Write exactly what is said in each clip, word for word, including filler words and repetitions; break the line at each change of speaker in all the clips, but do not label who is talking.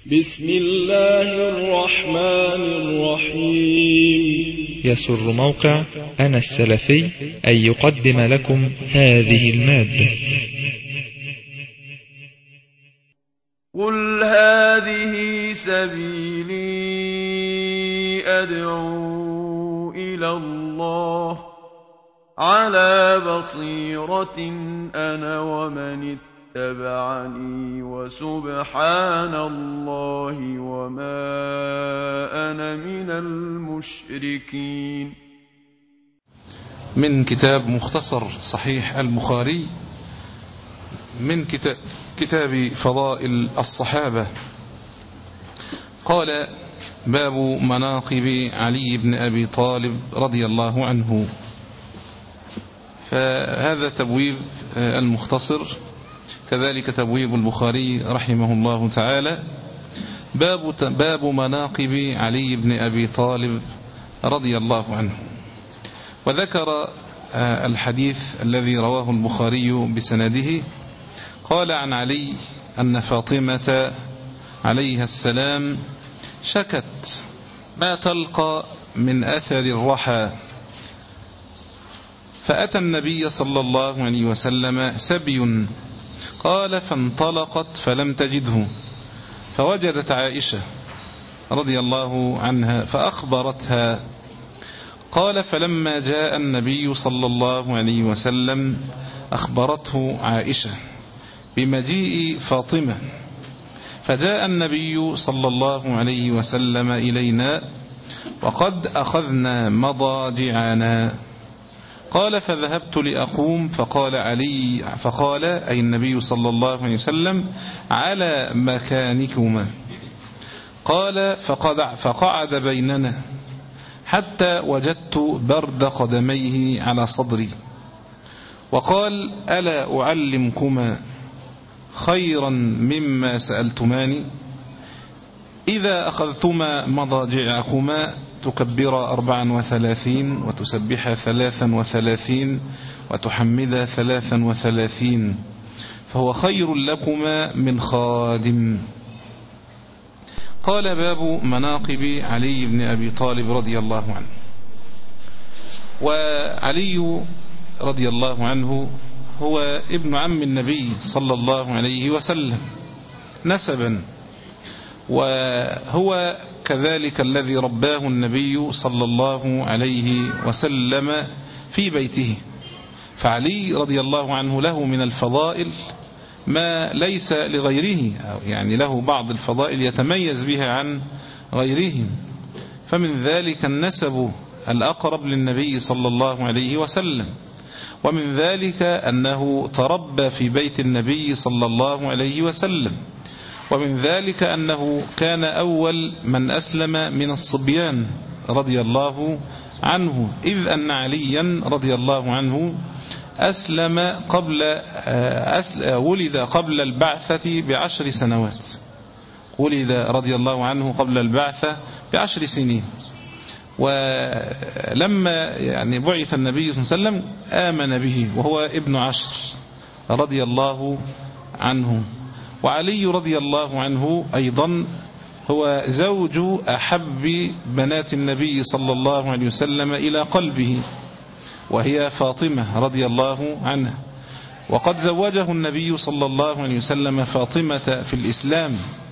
بسم الله الرحمن الرحيم.
يسر موقع أنا السلفي أن يقدم لكم هذه المادة.
قل هذه سبيلي أدعو إلى الله على بصيرة أنا ومن اتبعني وسبحان الله وما أنا من المشركين.
من كتاب مختصر صحيح البخاري من كتاب, كتاب فضائل الصحابة. قال: باب مناقب علي بن أبي طالب رضي الله عنه. فهذا تبويب المختصر، كذلك تبويب البخاري رحمه الله تعالى. باب, باب مناقب علي بن أبي طالب رضي الله عنه. وذكر الحديث الذي رواه البخاري بسنده. قال عن علي أن فاطمة عليها السلام شكت ما تلقى من أثر الرحى، فأتى النبي صلى الله عليه وسلم سبي، قال: فانطلقت فلم تجده، فوجدت عائشة رضي الله عنها فأخبرتها. قال: فلما جاء النبي صلى الله عليه وسلم أخبرته عائشة بمجيء فاطمة، فجاء النبي صلى الله عليه وسلم إلينا وقد أخذنا مضاجعنا. قال: فذهبت لأقوم، فقال علي فقال أي النبي صلى الله عليه وسلم: على مكانكما. قال: فقعد بيننا حتى وجدت برد قدميه على صدري، وقال: ألا أعلمكما خيرا مما سألتماني؟ إذا أخذتما مضاجعكما تكبر أربعا وثلاثين، وتسبح ثلاثا وثلاثين، وتحمد ثلاثا وثلاثين، فهو خير لكما من خادم. قال: باب مناقب علي بن أبي طالب رضي الله عنه. وعلي رضي الله عنه هو ابن عم النبي صلى الله عليه وسلم نسبا، وهو كذلك الذي رباه النبي صلى الله عليه وسلم في بيته. فعلي رضي الله عنه له من الفضائل ما ليس لغيره، يعني له بعض الفضائل يتميز بها عن غيرهم. فمن ذلك النسب الأقرب للنبي صلى الله عليه وسلم، ومن ذلك أنه تربى في بيت النبي صلى الله عليه وسلم، ومن ذلك أنه كان أول من أسلم من الصبيان رضي الله عنه، إذ أن عليا رضي الله عنه أسلم قبل أسل ولد قبل البعثة بعشر سنوات، ولد رضي الله عنه قبل البعثة بعشر سنين. ولما يعني بعث النبي صلى الله عليه وسلم آمن به وهو ابن عشر رضي الله عنه. وعلي رضي الله عنه أيضا هو زوج أحب بنات النبي صلى الله عليه وسلم إلى قلبه، وهي فاطمة رضي الله عنها. وقد زوجه النبي صلى الله عليه وسلم فاطمة في الإسلام،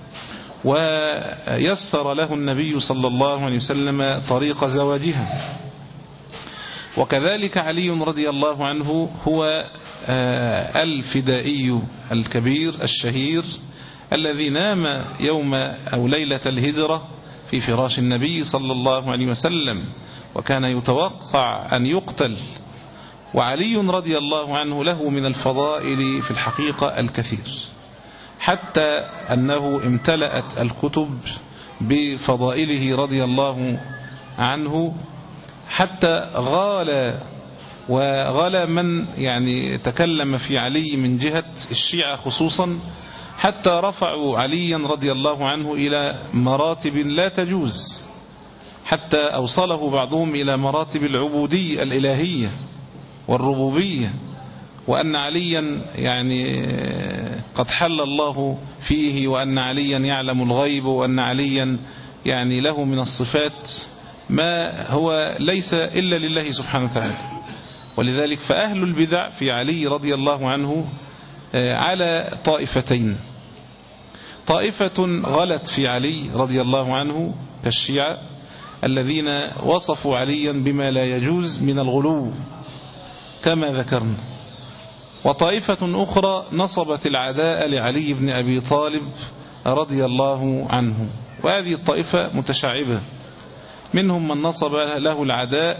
ويسر له النبي صلى الله عليه وسلم طريق زواجها. وكذلك علي رضي الله عنه هو الفدائي الكبير الشهير الذي نام يوم أو ليلة الهجرة في فراش النبي صلى الله عليه وسلم، وكان يتوقع أن يقتل. وعلي رضي الله عنه له من الفضائل في الحقيقة الكثير، حتى أنه امتلأت الكتب بفضائله رضي الله عنه، حتى غال وغال من يعني تكلم في علي من جهة الشيعة خصوصا، حتى رفعوا عليا رضي الله عنه إلى مراتب لا تجوز، حتى أوصله بعضهم إلى مراتب العبودية الإلهية والربوبية، وأن عليا يعني قد حل الله فيه، وأن عليا يعلم الغيب، وأن عليا يعني له من الصفات ما هو ليس إلا لله سبحانه وتعالى. ولذلك فأهل البدع في علي رضي الله عنه على طائفتين: طائفة غلت في علي رضي الله عنه كالشيعة الذين وصفوا عليا بما لا يجوز من الغلو كما ذكرنا، وطائفة أخرى نصبت العداء لعلي بن أبي طالب رضي الله عنه، وهذه الطائفة متشعبة، منهم من نصب له العداء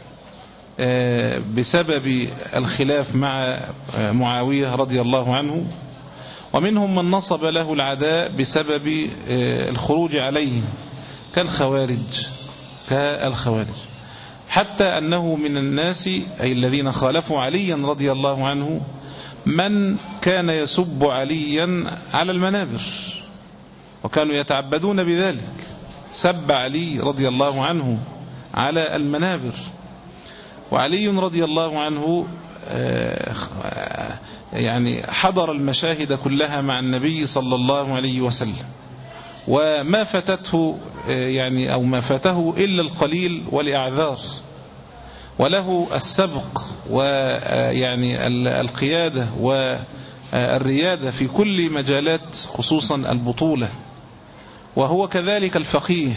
بسبب الخلاف مع معاوية رضي الله عنه، ومنهم من نصب له العداء بسبب الخروج عليه كالخوارج كالخوارج حتى أنه من الناس أي الذين خالفوا عليا رضي الله عنه من كان يسب عليا على المنابر، وكانوا يتعبدون بذلك، سب علي رضي الله عنه على المنابر. وعلي رضي الله عنه يعني حضر المشاهد كلها مع النبي صلى الله عليه وسلم، وما فتته يعني أو ما فاته إلا القليل والإعذار، وله السبق ويعني القيادة والريادة في كل مجالات خصوصا البطولة، وهو كذلك الفقيه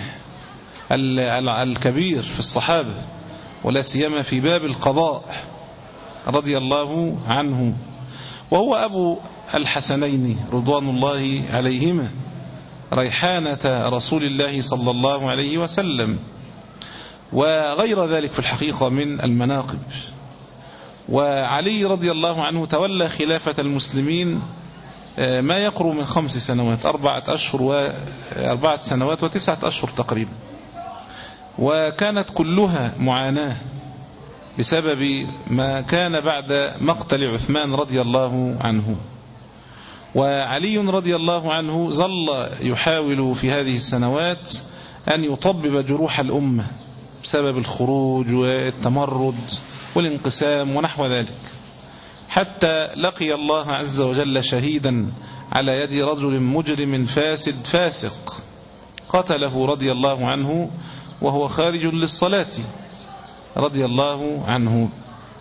الكبير في الصحابة ولا سيما في باب القضاء رضي الله عنه، وهو أبو الحسنين رضوان الله عليهما ريحانة رسول الله صلى الله عليه وسلم، وغير ذلك في الحقيقة من المناقب. وعلي رضي الله عنه تولى خلافة المسلمين ما يقرب من خمس سنوات أربعة أشهر وأربعة سنوات وتسعة أشهر تقريبا، وكانت كلها معاناة بسبب ما كان بعد مقتل عثمان رضي الله عنه. وعلي رضي الله عنه ظل يحاول في هذه السنوات أن يطبب جروح الأمة بسبب الخروج والتمرد والانقسام ونحو ذلك، حتى لقي الله عز وجل شهيدا على يد رجل مجرم فاسد فاسق قتله رضي الله عنه وهو خارج للصلاة رضي الله عنه.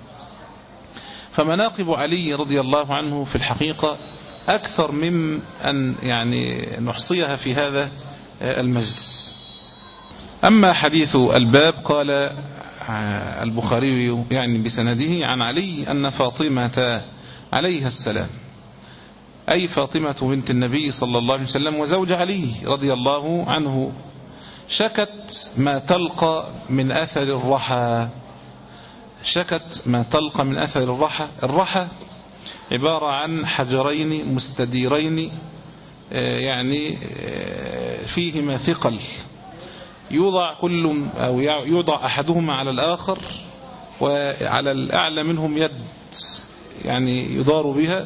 فمناقب علي رضي الله عنه في الحقيقة أكثر من أن يعني نحصيها في هذا المجلس. أما حديث الباب، قال البخاري يعني بسنده عن علي أن فاطمة عليها السلام أي فاطمة بنت النبي صلى الله عليه وسلم وزوج علي رضي الله عنه شكت ما تلقى من أثر الرحى. شكت ما تلقى من أثر الرحى. الرحى عبارة عن حجرين مستديرين يعني فيهما ثقل، يوضع كل أو يوضع أحدهما على الآخر، وعلى الأعلى منهم يد يعني يدار بها،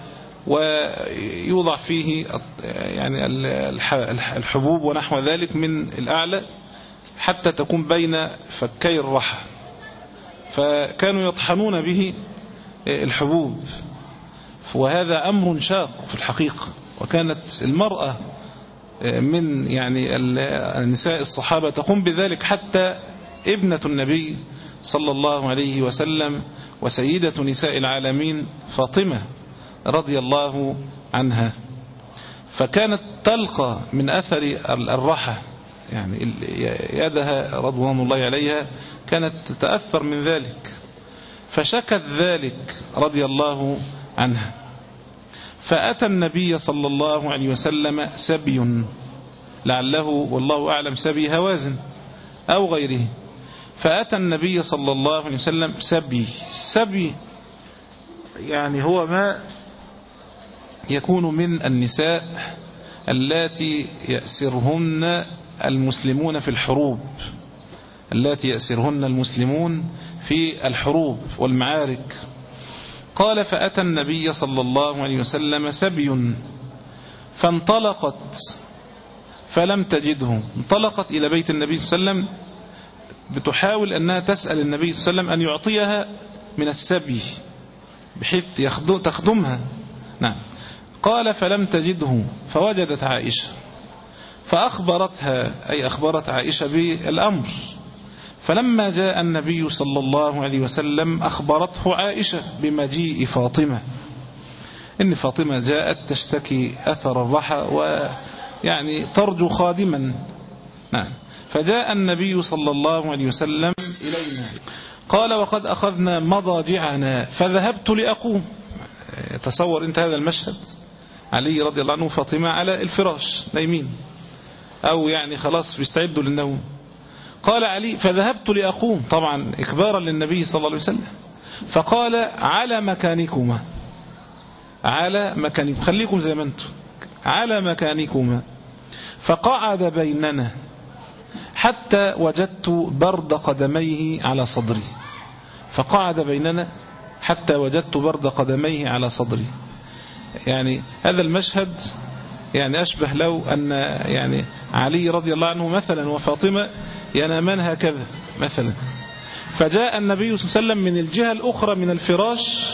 ويوضع فيه يعني الحبوب ونحو ذلك من الأعلى حتى تكون بين فكي الرحى، فكانوا يطحنون به الحبوب، وهذا أمر شاق في الحقيقة. وكانت المرأة من يعني النساء الصحابة تقوم بذلك، حتى ابنة النبي صلى الله عليه وسلم وسيدة نساء العالمين فاطمة رضي الله عنها، فكانت تلقى من أثر الرحى يعني يدها رضوان الله عليها كانت تتأثر من ذلك، فشكت ذلك رضي الله عنها. فأتى النبي صلى الله عليه وسلم سبي، لعله والله أعلم سبي هوازن أو غيره، فأتى النبي صلى الله عليه وسلم سبي. سبي يعني هو ما يكون من النساء اللاتي يأسرهن المسلمون في الحروب، اللاتي يأسرهن المسلمون في الحروب والمعارك. قال فأتى النبي صلى الله عليه وسلم سبي فانطلقت فلم تجده. انطلقت إلى بيت النبي صلى الله عليه وسلم بتحاول أنها تسأل النبي صلى الله عليه وسلم أن يعطيها من السبي بحيث تخدمها. نعم. قال فلم تجده فوجدت عائشة فأخبرتها، أي أخبرت عائشة بالأمر. فلما جاء النبي صلى الله عليه وسلم أخبرته عائشة بمجيء فاطمة، إن فاطمة جاءت تشتكي أثر الرحى ويعني ترجو خادما. نعم. فجاء النبي صلى الله عليه وسلم إلينا قال وقد أخذنا مضاجعنا فذهبت لأقوم. تصور أنت هذا المشهد، علي رضي الله عنه فاطمة على الفراش نايمين أو يعني خلاص بيستعدوا للنوم. قال علي فذهبت لأقوم، طبعا إخبارا للنبي صلى الله عليه وسلم، فقال على مكانكما، على مكانكم، خليكم زي ما انتم، على مكانكما. فقعد بيننا حتى وجدت برد قدميه على صدري، فقعد بيننا حتى وجدت برد قدميه على صدري. يعني هذا المشهد يعني أشبه لو أن يعني علي رضي الله عنه مثلا وفاطمة ينامان هكذا مثلا، فجاء النبي صلى الله عليه وسلم من الجهة الأخرى من الفراش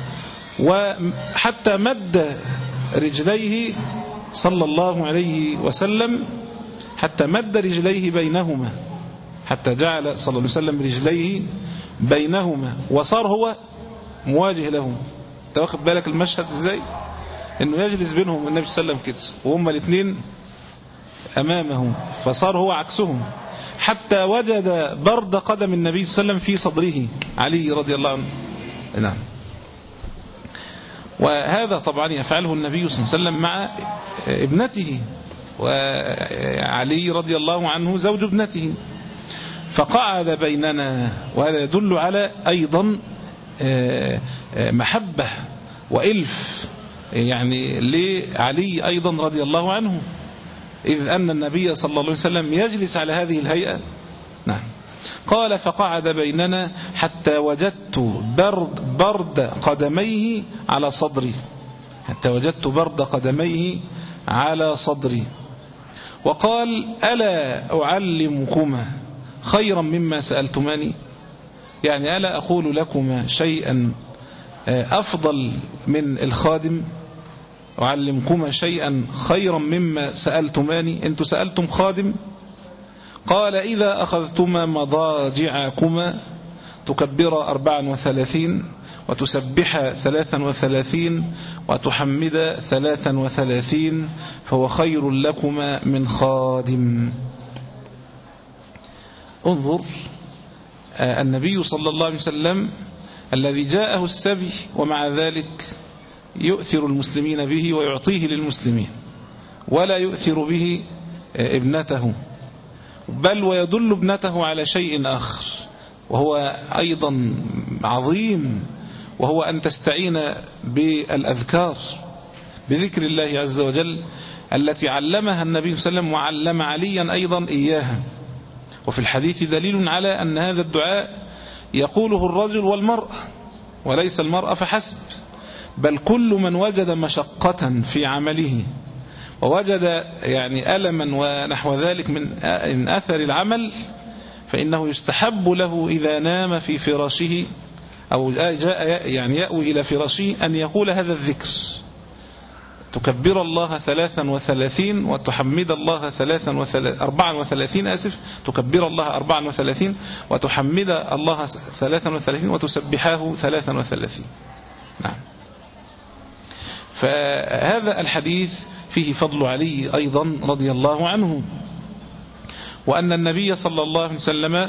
وحتى مد رجليه صلى الله عليه وسلم، حتى مد رجليه بينهما، حتى جعل صلى الله عليه وسلم رجليه بينهما وصار هو مواجه لهم. انت واخد بالك المشهد ازاي؟ انه يجلس بينهم النبي صلى الله عليه وسلم كده وهم الاثنين امامهم، فصار هو عكسهم، حتى وجد برد قدم النبي صلى الله عليه وسلم في صدره علي رضي الله عنه. نعم. وهذا طبعا يفعله النبي صلى الله عليه وسلم مع ابنته، وعلي رضي الله عنه زوج ابنته. فقعد بيننا، وهذا يدل على أيضا محبة وإلف يعني لعلي أيضا رضي الله عنه، إذ أن النبي صلى الله عليه وسلم يجلس على هذه الهيئة. نعم. قال فقعد بيننا حتى وجدت برد, برد قدميه على صدري، حتى وجدت برد قدميه على صدري. وقال ألا أعلمكما خيرا مما سألتماني، يعني ألا أقول لكما شيئا أفضل من الخادم، أعلمكما شيئا خيرا مما سألتماني، أنتم سألتم خادم. قال إذا أخذتما مضاجعكما تكبر أربعا وثلاثين وتسبح ثلاثا وثلاثين وتحمد ثلاثا وثلاثين فهو خير لكما من خادم. انظر النبي صلى الله عليه وسلم الذي جاءه السبي ومع ذلك يؤثر المسلمين به ويعطيه للمسلمين، ولا يؤثر به ابنته، بل ويدل ابنته على شيء آخر وهو أيضا عظيم، وهو أن تستعين بالأذكار، بذكر الله عز وجل التي علمها النبي صلى الله عليه وسلم وعلم عليا أيضا إياها. وفي الحديث دليل على أن هذا الدعاء يقوله الرجل والمرأة، وليس المرأة فحسب، بل كل من وجد مشقة في عمله ووجد يعني ألما ونحو ذلك من أثر العمل، فإنه يستحب له إذا نام في فراشه أو جاء يعني يأوي إلى فراشه أن يقول هذا الذكر: تكبر الله ثلاثا وثلاثين وتحمد الله ثلاثا وثلاثين أربعا وثلاثين آسف تكبر الله أربعا وثلاثين وتحمد الله ثلاثا وثلاثين وتسبحاه ثلاثا وثلاثين. نعم. فهذا الحديث فيه فضل علي أيضا رضي الله عنه، وأن النبي صلى الله عليه وسلم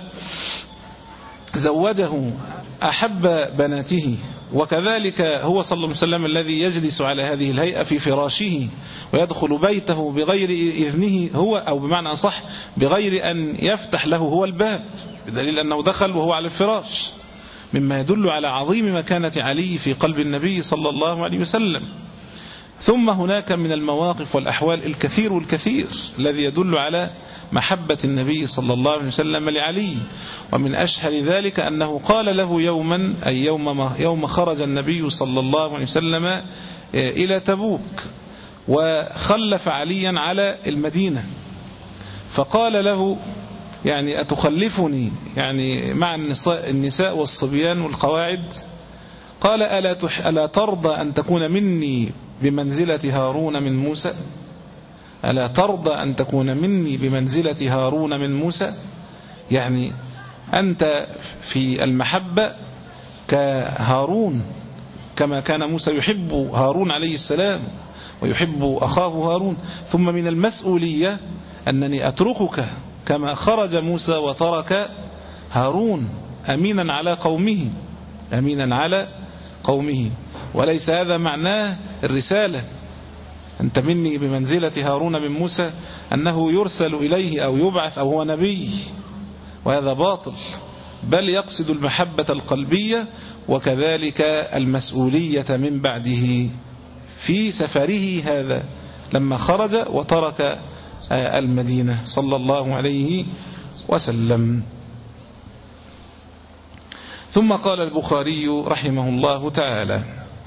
زوجه أحب بناته، وكذلك هو صلى الله عليه وسلم الذي يجلس على هذه الهيئة في فراشه ويدخل بيته بغير إذنه هو، أو بمعنى صح بغير أن يفتح له هو الباب، بدليل أنه دخل وهو على الفراش، مما يدل على عظيم مكانة علي في قلب النبي صلى الله عليه وسلم. ثم هناك من المواقف والأحوال الكثير والكثير الذي يدل على محبة النبي صلى الله عليه وسلم لعلي، ومن أشهر ذلك أنه قال له يوما، أي يوم, يوم خرج النبي صلى الله عليه وسلم إلى تبوك وخلف عليا على المدينة، فقال له يعني أتخلفني يعني مع النساء, النساء والصبيان والقواعد؟ قال ألا, ألا ترضى أن تكون مني بمنزلة هارون من موسى؟ ألا ترضى أن تكون مني بمنزلة هارون من موسى؟ يعني أنت في المحبة كهارون، كما كان موسى يحب هارون عليه السلام ويحب أخاه هارون. ثم من المسؤولية أنني أتركك كما خرج موسى وترك هارون أمينا على قومه، أمينا على قومه. وليس هذا معناه الرسالة، أنت مني بمنزلة هارون من موسى أنه يرسل إليه أو يبعث أو هو نبي، وهذا باطل، بل يقصد المحبة القلبية وكذلك المسؤولية من بعده في سفره هذا لما خرج وترك المدينة صلى الله عليه وسلم. ثم قال البخاري رحمه الله تعالى: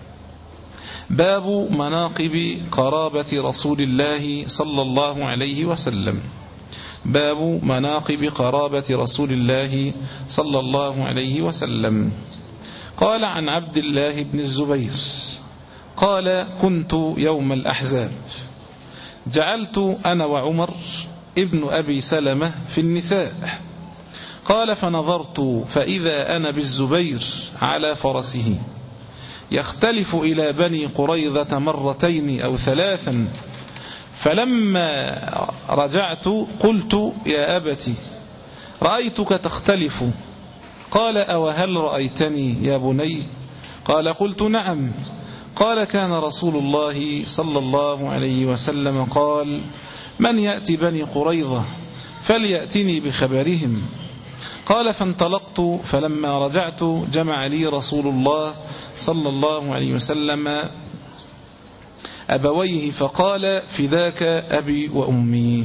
باب مناقب قرابة رسول الله صلى الله عليه وسلم. باب مناقب قرابة رسول الله صلى الله عليه وسلم. قال عن عبد الله بن الزبير قال: كنت يوم الأحزاب جعلت أنا وعمر ابن أبي سلمة في النساء. قال: فنظرت فإذا أنا بالزبير على فرسه يختلف إلى بني قريظة مرتين أو ثلاثا، فلما رجعت قلت: يا أبت رأيتك تختلف. قال: أو هل رأيتني يا بني؟ قال: قلت: نعم. قال: كان رسول الله صلى الله عليه وسلم قال: من يأتي بني قريظة فليأتني بخبرهم. قال: فانطلقت فلما رجعت جمع لي رسول الله صلى الله عليه وسلم أبويه فقال: فداك أبي وأمي.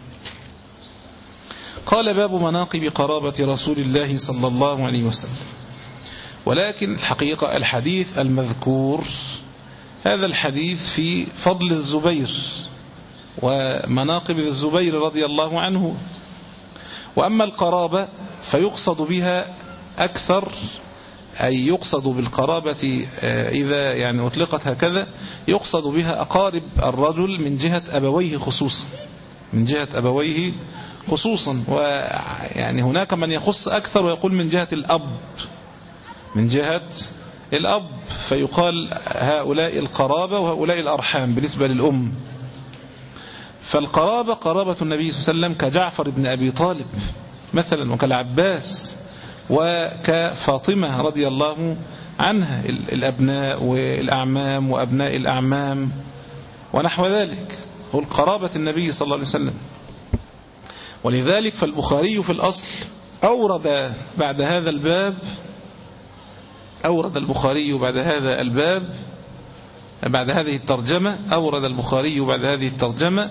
قال: باب مناقب قرابة رسول الله صلى الله عليه وسلم. ولكن الحقيقة الحديث المذكور هذا الحديث في فضل الزبير ومناقب الزبير رضي الله عنه. وأما القرابة فيقصد بها أكثر، أي يقصد بالقرابة إذا يعني أطلقت هكذا يقصد بها أقارب الرجل من جهة أبويه خصوصا، من جهة أبويه خصوصا. ويعني هناك من يخص أكثر ويقول من جهة الأب، من جهة الأب، فيقال هؤلاء القرابة وهؤلاء الأرحام بالنسبة للأم. فالقرابة قرابة النبي صلى الله عليه وسلم كجعفر بن أبي طالب مثلا، وكالعباس، وكفاطمة رضي الله عنها، الأبناء والأعمام وأبناء الأعمام ونحو ذلك، هو القرابة النبي صلى الله عليه وسلم. ولذلك فالبخاري في الأصل أورد بعد هذا الباب أورد البخاري بعد هذا الباب بعد هذه الترجمة أورد البخاري بعد هذه الترجمة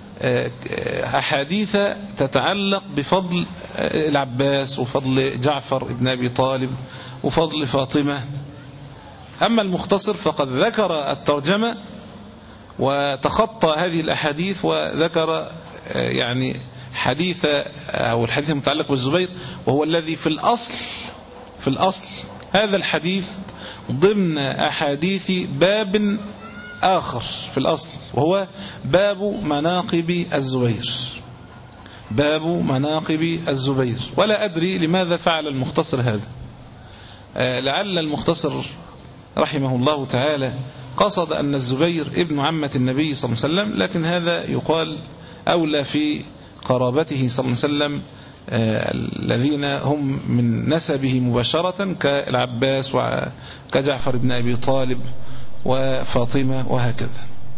أحاديث تتعلق بفضل العباس وفضل جعفر بن أبي طالب وفضل فاطمة. أما المختصر فقد ذكر الترجمة وتخطى هذه الأحاديث وذكر يعني حديث أو الحديث المتعلق بالزبير، وهو الذي في الأصل في الأصل هذا الحديث ضمن أحاديث باب آخر في الأصل، وهو باب مناقب الزبير، باب مناقب الزبير. ولا أدري لماذا فعل المختصر هذا، لعل المختصر رحمه الله تعالى قصد أن الزبير ابن عمة النبي صلى الله عليه وسلم، لكن هذا يقال أولى في قرابته صلى الله عليه وسلم الذين هم من نسبه مباشرة كالعباس وكجعفر بن أبي طالب وفاطمة وهكذا.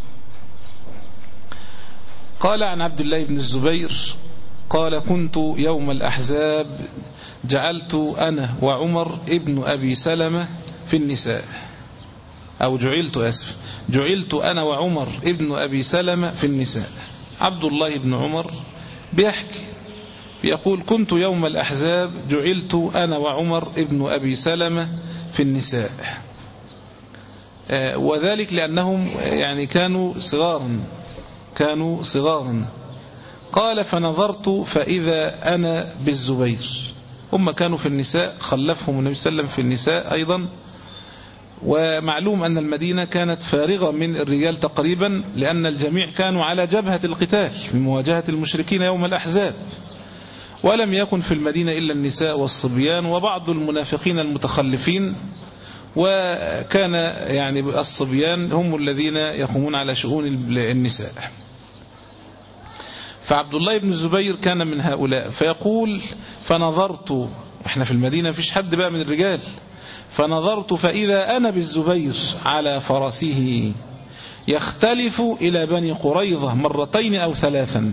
قال عن عبد الله بن الزبير قال: كنت يوم الأحزاب جعلت أنا وعمر ابن أبي سلمة في النساء، أو جعلت أسف جعلت أنا وعمر ابن أبي سلمة في النساء. عبد الله بن عمر بيحكي بيقول: كنت يوم الأحزاب جعلت أنا وعمر ابن أبي سلمة في النساء، وذلك لأنهم يعني كانوا صغارا كانوا صغارا. قال: فنظرت فإذا أنا بالزبير. هم كانوا في النساء، خلفهم النبي صلى الله عليه وسلم في النساء أيضا، ومعلوم أن المدينة كانت فارغة من الرجال تقريبا، لأن الجميع كانوا على جبهة القتال من مواجهة المشركين يوم الأحزاب، ولم يكن في المدينة إلا النساء والصبيان وبعض المنافقين المتخلفين، وكان يعني الصبيان هم الذين يقومون على شؤون النساء. فعبد الله بن الزبير كان من هؤلاء، فيقول فنظرت، احنا في المدينة مفيش حد بقى من الرجال، فنظرت فإذا أنا بالزبير على فرسه يختلف إلى بني قريظة مرتين أو ثلاثا،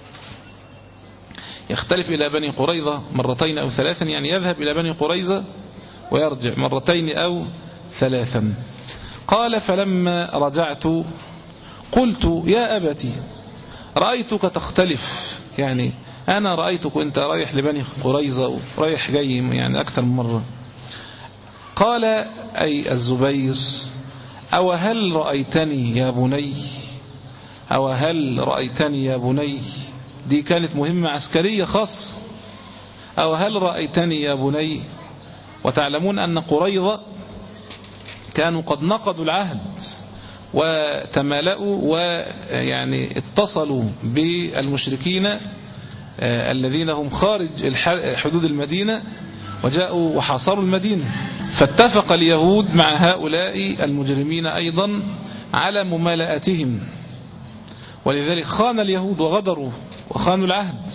يختلف إلى بني قريظة مرتين أو ثلاثا، يعني يذهب إلى بني قريظة ويرجع مرتين أو ثلاثا. قال فلما رجعت قلت يا أبتي رأيتك تختلف، يعني أنا رأيتك وأنت رايح لبني قريظة ورايح جاي يعني أكثر من مرة. قال أي الزبير أو هل رأيتني يا بني، أو هل رأيتني يا بني، دي كانت مهمة عسكرية خاصة، أو هل رأيتني يا بني. وتعلمون أن قريظة كانوا قد نقضوا العهد وتمالأوا ويعني اتصلوا بالمشركين الذين هم خارج حدود المدينة وجاءوا وحاصروا المدينة، فاتفق اليهود مع هؤلاء المجرمين أيضا على ممالأتهم، ولذلك خان اليهود وغدروا وخانوا العهد.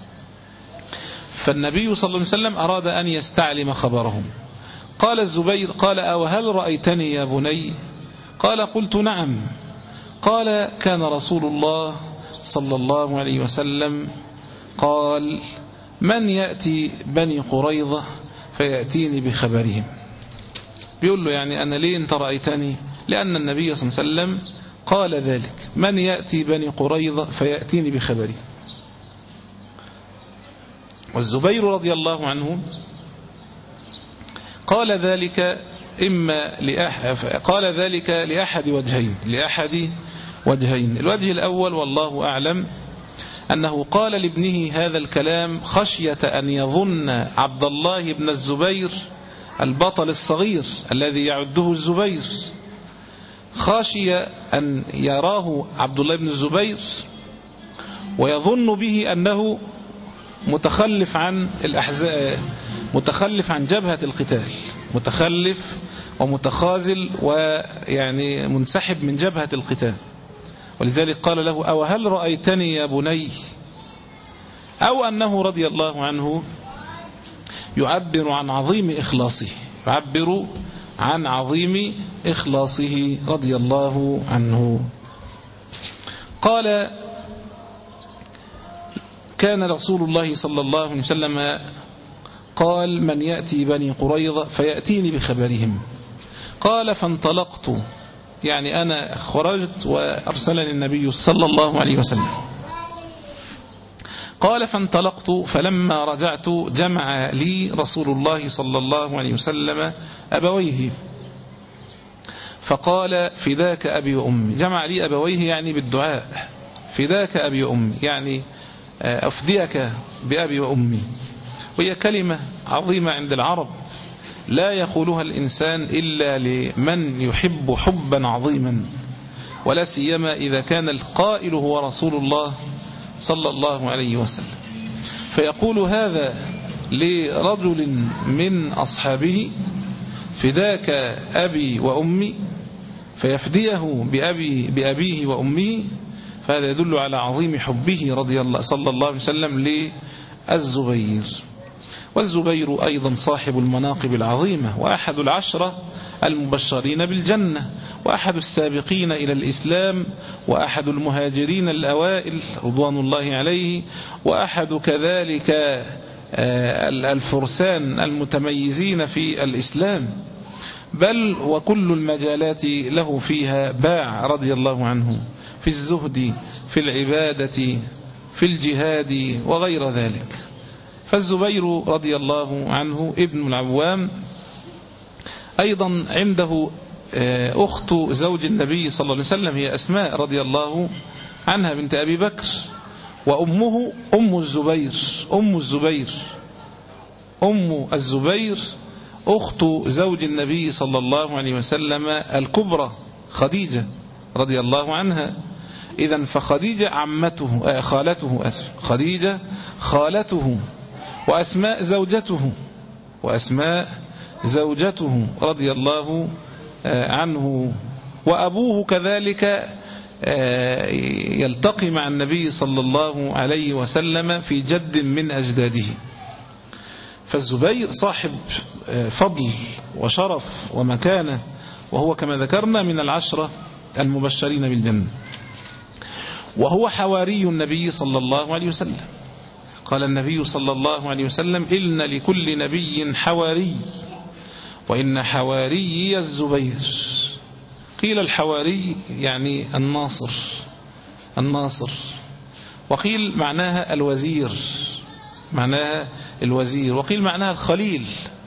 فالنبي صلى الله عليه وسلم أراد أن يستعلم خبرهم. قال الزبير قال أو هل رأيتني يا بني، قال قلت نعم. قال كان رسول الله صلى الله عليه وسلم قال من يأتي بني قريظة فيأتيني بخبرهم. بيقول له يعني أنا ليه أنت رأيتني، لأن النبي صلى الله عليه وسلم قال ذلك، من يأتي بني قريظة فيأتيني بخبرهم. والزبير رضي الله عنه قال ذلك إما لأحد قال ذلك لأحد وجهين لأحد وجهين الوجه الأول والله أعلم أنه قال لابنه هذا الكلام خشية أن يظن عبد الله بن الزبير البطل الصغير الذي يعده الزبير، خشية أن يراه عبد الله بن الزبير ويظن به أنه متخلف عن الأحزاب، متخلف عن جبهة القتال، متخلف ومتخاذل ويعني منسحب من جبهة القتال. ولذلك قال له أو هل رأيتني يا بني، أو أنه رضي الله عنه يعبر عن عظيم إخلاصه، يعبر عن عظيم إخلاصه رضي الله عنه. قال كان رسول الله صلى الله عليه وسلم قال من يأتي بني قريظة فيأتيني بخبرهم. قال فانطلقت، يعني أنا خرجت وأرسلني النبي صلى الله عليه وسلم. قال فانطلقت فلما رجعت جمع لي رسول الله صلى الله عليه وسلم أبويه فقال فداك أبي وأمي، جمع لي أبويه يعني بالدعاء، فداك أبي وأمي يعني أفديك بأبي وأمي، وهي كلمة عظيمة عند العرب لا يقولها الإنسان إلا لمن يحب حبا عظيما، ولا سيما إذا كان القائل هو رسول الله صلى الله عليه وسلم. فيقول هذا لرجل من أصحابه فداك أبي وأمي، فيفديه بأبي بأبيه وأمه، فهذا يدل على عظيم حبه رضي الله صلى الله عليه وسلم للزبير. والزبير أيضا صاحب المناقب العظيمة، وأحد العشرة المبشرين بالجنة، وأحد السابقين إلى الإسلام، وأحد المهاجرين الأوائل رضوان الله عليه، وأحد كذلك الفرسان المتميزين في الإسلام، بل وكل المجالات له فيها باع رضي الله عنه، في الزهد، في العبادة، في الجهاد وغير ذلك. فالزبير رضي الله عنه ابن العوام أيضا عنده أخت زوج النبي صلى الله عليه وسلم هي أسماء رضي الله عنها بنت أبي بكر، وأمه أم الزبير أم الزبير أم الزبير أخت زوج النبي صلى الله عليه وسلم الكبرى خديجة رضي الله عنها. إذن فخديجة عمته خالته أسف خديجة خالته وأسماء زوجته وأسماء زوجته رضي الله عنه. وأبوه كذلك يلتقي مع النبي صلى الله عليه وسلم في جد من أجداده. فالزبير صاحب فضل وشرف ومكانة، وهو كما ذكرنا من العشرة المبشرين بالجنة، وهو حواري النبي صلى الله عليه وسلم. قال النبي صلى الله عليه وسلم: إن لكل نبي حواري وإن حواري الزبير. قيل الحواري يعني الناصر الناصر وقيل معناها الوزير معناها الوزير وقيل معناها الخليل.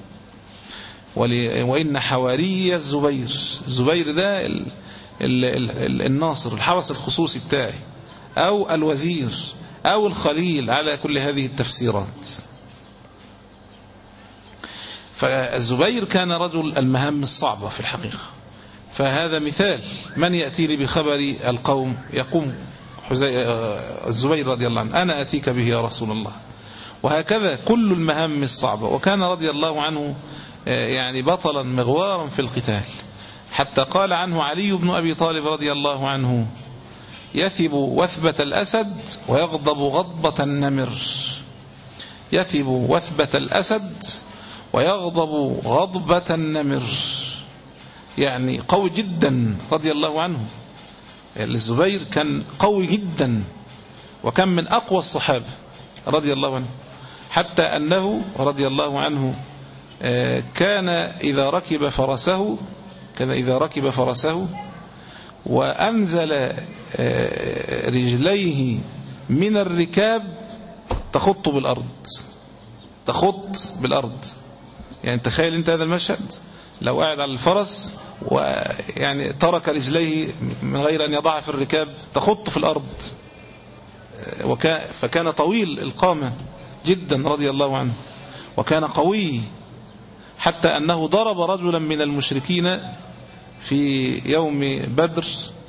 وإن حواري الزبير، الزبير ده ال ال ال الناصر الحرس الخصوصي بتاعي، أو الوزير أو الخليل، على كل هذه التفسيرات. فالزبير كان رجل المهام الصعبة في الحقيقة. فهذا مثال من يأتي لي بخبر القوم يقوم الزبير رضي الله عنه: أنا أتيك به يا رسول الله. وهكذا كل المهام الصعبة. وكان رضي الله عنه يعني بطلا مغوارا في القتال، حتى قال عنه علي بن أبي طالب رضي الله عنه: يثب وثبة الأسد ويغضب غضبة النمر. يثب وثبة الأسد ويغضب غضبة النمر، يعني قوي جدا رضي الله عنه. الزبير كان قوي جدا وكان من أقوى الصحابة رضي الله عنه، حتى أنه رضي الله عنه كان إذا ركب فرسه كان إذا ركب فرسه وأنزل رجليه من الركاب تخط بالأرض تخط بالأرض. يعني تخيل أنت هذا المشهد، لو قاعد على الفرس ويعني ترك رجليه من غير أن يضعها في الركاب تخط في الأرض. فكان طويل القامة جدا رضي الله عنه، وكان قوي، حتى أنه ضرب رجلا من المشركين في يوم بدر،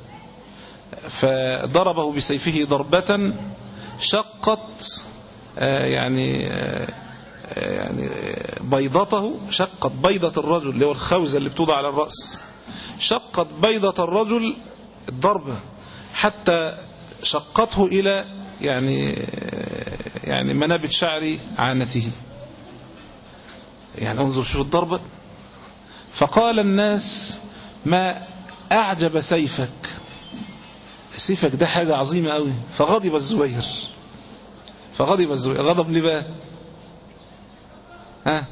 فضربه بسيفه ضربة شقت يعني يعني بيضته، شقت بيضة الرجل اللي هو الخوذة اللي بتوضع على الرأس، شقت بيضة الرجل الضربة حتى شقته إلى يعني يعني منابت شعر عانته. يعني انظر شوف الضربة. فقال الناس: ما أعجب سيفك، سيفك ده حاجة عظيمة قوي. فغضب الزبير فغضب الزبير غضب ليه بقى؟ ها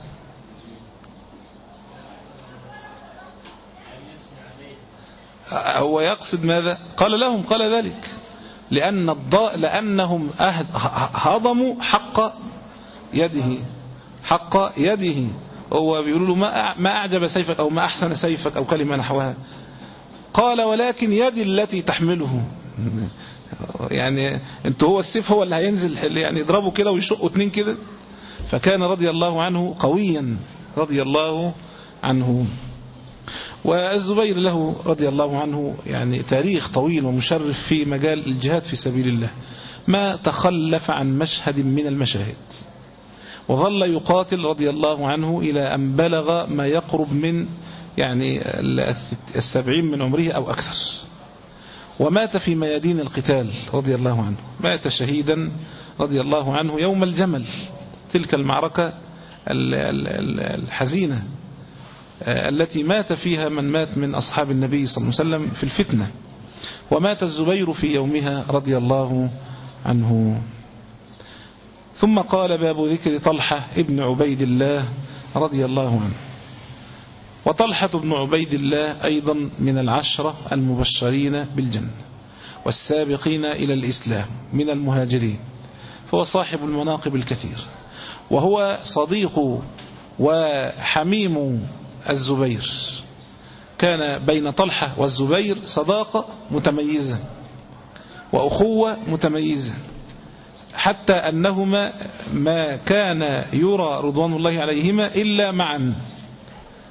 هو يقصد ماذا؟ قال لهم قال ذلك لأن الضاء لأنهم هضموا حق يده حق يده. هو بيقولوا له ما ما أعجب سيفك أو ما أحسن سيفك أو كلمة نحوها. قال: ولكن يدي التي تحمله. يعني انت هو السيف هو اللي هينزل يعني يضربه كده ويشقه اتنين كده. فكان رضي الله عنه قويا رضي الله عنه. والزبير له رضي الله عنه يعني تاريخ طويل ومشرف في مجال الجهاد في سبيل الله، ما تخلف عن مشهد من المشاهد، وظل يقاتل رضي الله عنه إلى أن بلغ ما يقرب من يعني السبعين من عمره أو أكثر، ومات في ميادين القتال رضي الله عنه. مات شهيدا رضي الله عنه يوم الجمل، تلك المعركة الحزينة التي مات فيها من مات من أصحاب النبي صلى الله عليه وسلم في الفتنة. ومات الزبير في يومها رضي الله عنه. ثم قال: باب ذكر طلحة ابن عبيد الله رضي الله عنه. وطلحة بن عبيد الله أيضا من العشرة المبشرين بالجنة والسابقين إلى الإسلام من المهاجرين، فهو صاحب المناقب الكثير، وهو صديق وحميم الزبير. كان بين طلحة والزبير صداقة متميزة وأخوة متميزة، حتى أنهما ما كان يرى رضوان الله عليهما إلا معا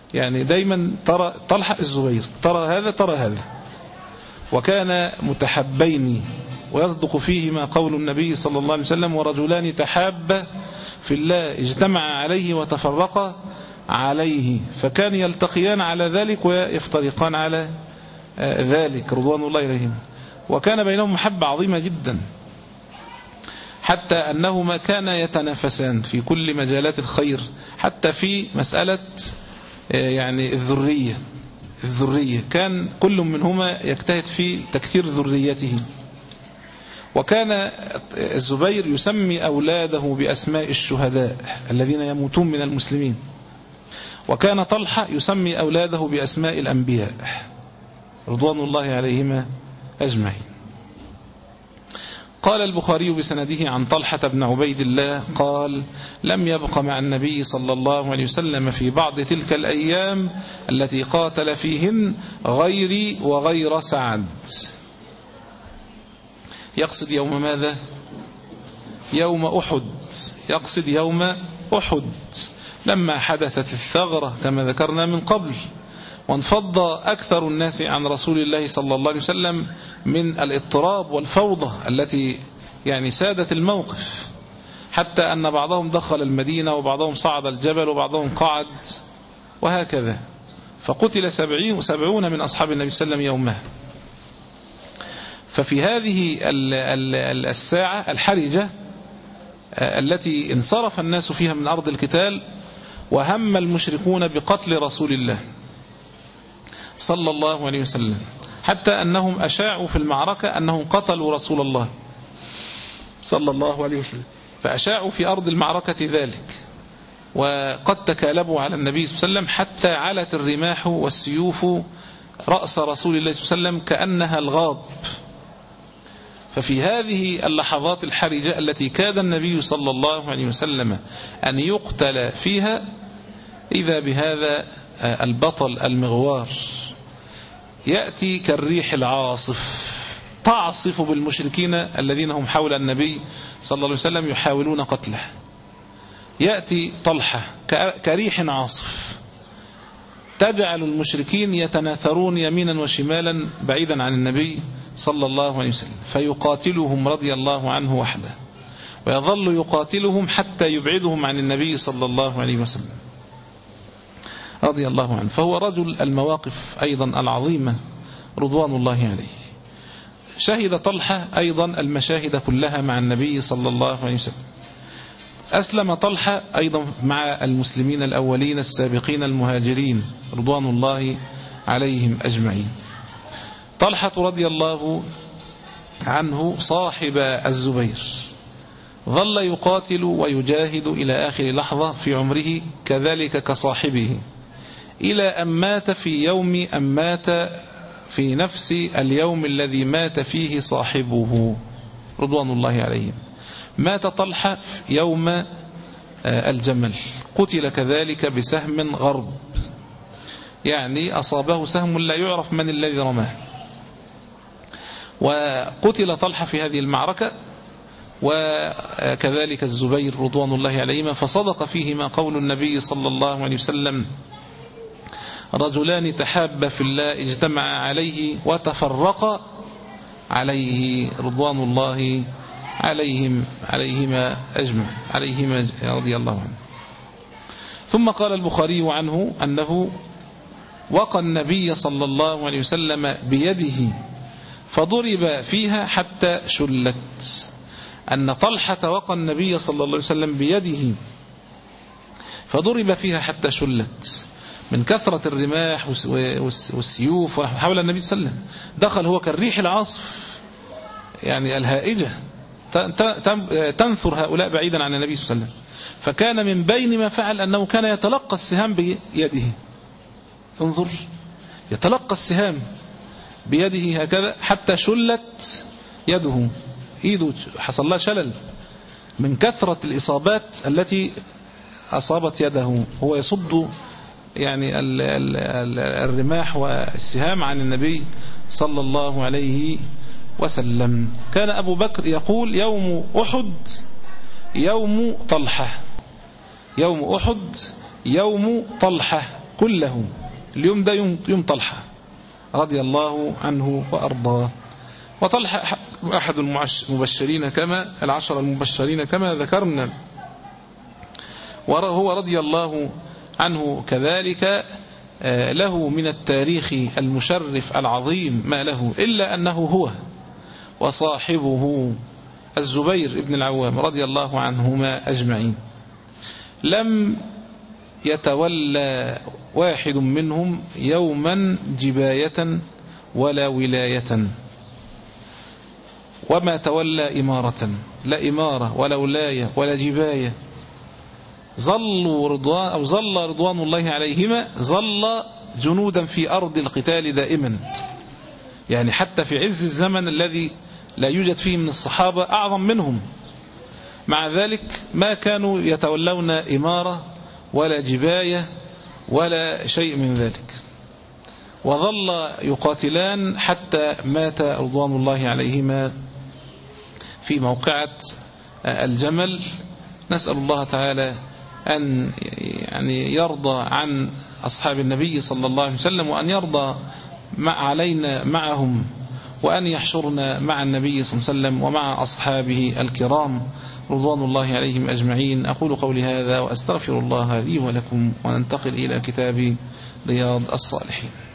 يعني دايما ترى طلحة الزبير، ترى هذا ترى هذا. وكان متحبين ويصدق فيهما قول النبي صلى الله عليه وسلم: ورجلان تحابا في الله اجتمع عليه وتفرقا عليه. فكان يلتقيان على ذلك ويفترقان على ذلك رضوان الله عليهم. وكان بينهم محبة عظيمة جدا، حتى أنهما كانا يتنافسان في كل مجالات الخير، حتى في مسألة يعني الذرية الذرية كان كل منهما يجتهد في تكثير ذريته. وكان الزبير يسمي أولاده بأسماء الشهداء الذين يموتون من المسلمين، وكان طلحة يسمي أولاده بأسماء الأنبياء رضوان الله عليهما أجمعين. قال البخاري بسنده عن طلحة بن عبيد الله قال: لم يبق مع النبي صلى الله عليه وسلم في بعض تلك الأيام التي قاتل فيهن غيري وغير سعد. يقصد يوم ماذا؟ يوم أحد، يقصد يوم أحد لما حدثت الثغرة كما ذكرنا من قبل، وانفض أكثر الناس عن رسول الله صلى الله عليه وسلم من الاضطراب والفوضى التي يعني سادت الموقف، حتى أن بعضهم دخل المدينة وبعضهم صعد الجبل وبعضهم قعد وهكذا. فقتل سبعين سبعون من أصحاب النبي صلى الله عليه وسلم يومها. ففي هذه الساعة الحرجة التي انصرف الناس فيها من أرض القتال، وهم المشركون بقتل رسول الله صلى الله عليه وسلم، حتى أنهم أشاعوا في المعركة أنهم قتلوا رسول الله صلى الله عليه وسلم، فأشاعوا في أرض المعركة ذلك، وقد تكالبوا على النبي صلى الله عليه وسلم حتى علت الرماح والسيوف رأس رسول الله صلى الله عليه وسلم كأنها الغاب. ففي هذه اللحظات الحرجة التي كاد النبي صلى الله عليه وسلم أن يقتل فيها، إذا بهذا البطل المغوار يأتي كالريح العاصف تعصف بالمشركين الذين هم حول النبي صلى الله عليه وسلم يحاولون قتله. يأتي طلحة كريح عاصف تجعل المشركين يتناثرون يمينا وشمالا بعيدا عن النبي صلى الله عليه وسلم، فيقاتلهم رضي الله عنه وحده، ويظل يقاتلهم حتى يبعدهم عن النبي صلى الله عليه وسلم رضي الله عنه. فهو رجل المواقف أيضا العظيمة رضوان الله عليه. شهد طلحة أيضا المشاهد كلها مع النبي صلى الله عليه وسلم. أسلم طلحة أيضا مع المسلمين الأولين السابقين المهاجرين رضوان الله عليهم أجمعين. طلحة رضي الله عنه صاحب الزبير ظل يقاتل ويجاهد إلى آخر لحظة في عمره، كذلك كصاحبه، إلى أن مات في يوم أن مات في نفس اليوم الذي مات فيه صاحبه رضوان الله عليهم. مات طلحة يوم الجمل، قتل كذلك بسهم غرب، يعني أصابه سهم لا يعرف من الذي رماه. وقتل طلحة في هذه المعركة، وكذلك الزبير رضوان الله عليهما، فصدق فيهما قول النبي صلى الله عليه وسلم: رجلان تحابا في الله اجتمع عليه وتفرق عليه رضوان الله عليهم عليهما أجمع عليهما رضي الله عنه. ثم قال البخاري عنه أنه وقى النبي صلى الله عليه وسلم بيده فضرب فيها حتى شلت. أن طلحة وقى النبي صلى الله عليه وسلم بيده فضرب فيها حتى شلت من كثرة الرماح والسيوف حول النبي صلى الله عليه وسلم. دخل هو كالريح العاصف يعني الهائجة تنثر هؤلاء بعيدا عن النبي صلى الله عليه وسلم. فكان من بين ما فعل أنه كان يتلقى السهام بيده. انظر، يتلقى السهام بيده هكذا حتى شلت يده، ايده حصل لها شلل من كثرة الإصابات التي أصابت يده. هو يصد يعني ال ال ال الرماح والسهام عن النبي صلى الله عليه وسلم. كان أبو بكر يقول: يوم أحد يوم طلحة، يوم أحد يوم طلحة، كله. اليوم ده يوم, يوم طلحة رضي الله عنه وأرضاه. وطلحة أحد المبشرين كما العشر المبشرين كما ذكرنا، وهو رضي الله عنه كذلك له من التاريخ المشرف العظيم ما له، إلا أنه هو وصاحبه الزبير بن العوام رضي الله عنهما أجمعين لم يتولى واحد منهم يوما جباية ولا ولاية، وما تولى إمارة، لا إمارة ولا ولاية ولا جباية. ظلوا رضوان أو ظل رضوان الله عليهما ظل جنودا في أرض القتال دائما، يعني حتى في عز الزمن الذي لا يوجد فيه من الصحابة أعظم منهم، مع ذلك ما كانوا يتولون إمارة ولا جباية ولا شيء من ذلك، وظل يقاتلان حتى مات رضوان الله عليهما في موقعة الجمل. نسأل الله تعالى أن يعني يرضى عن أصحاب النبي صلى الله عليه وسلم، وأن يرضى مع علينا معهم، وأن يحشرنا مع النبي صلى الله عليه وسلم ومع أصحابه الكرام رضوان الله عليهم أجمعين. أقول قولي هذا وأستغفر الله لي ولكم، وننتقل إلى كتاب رياض الصالحين.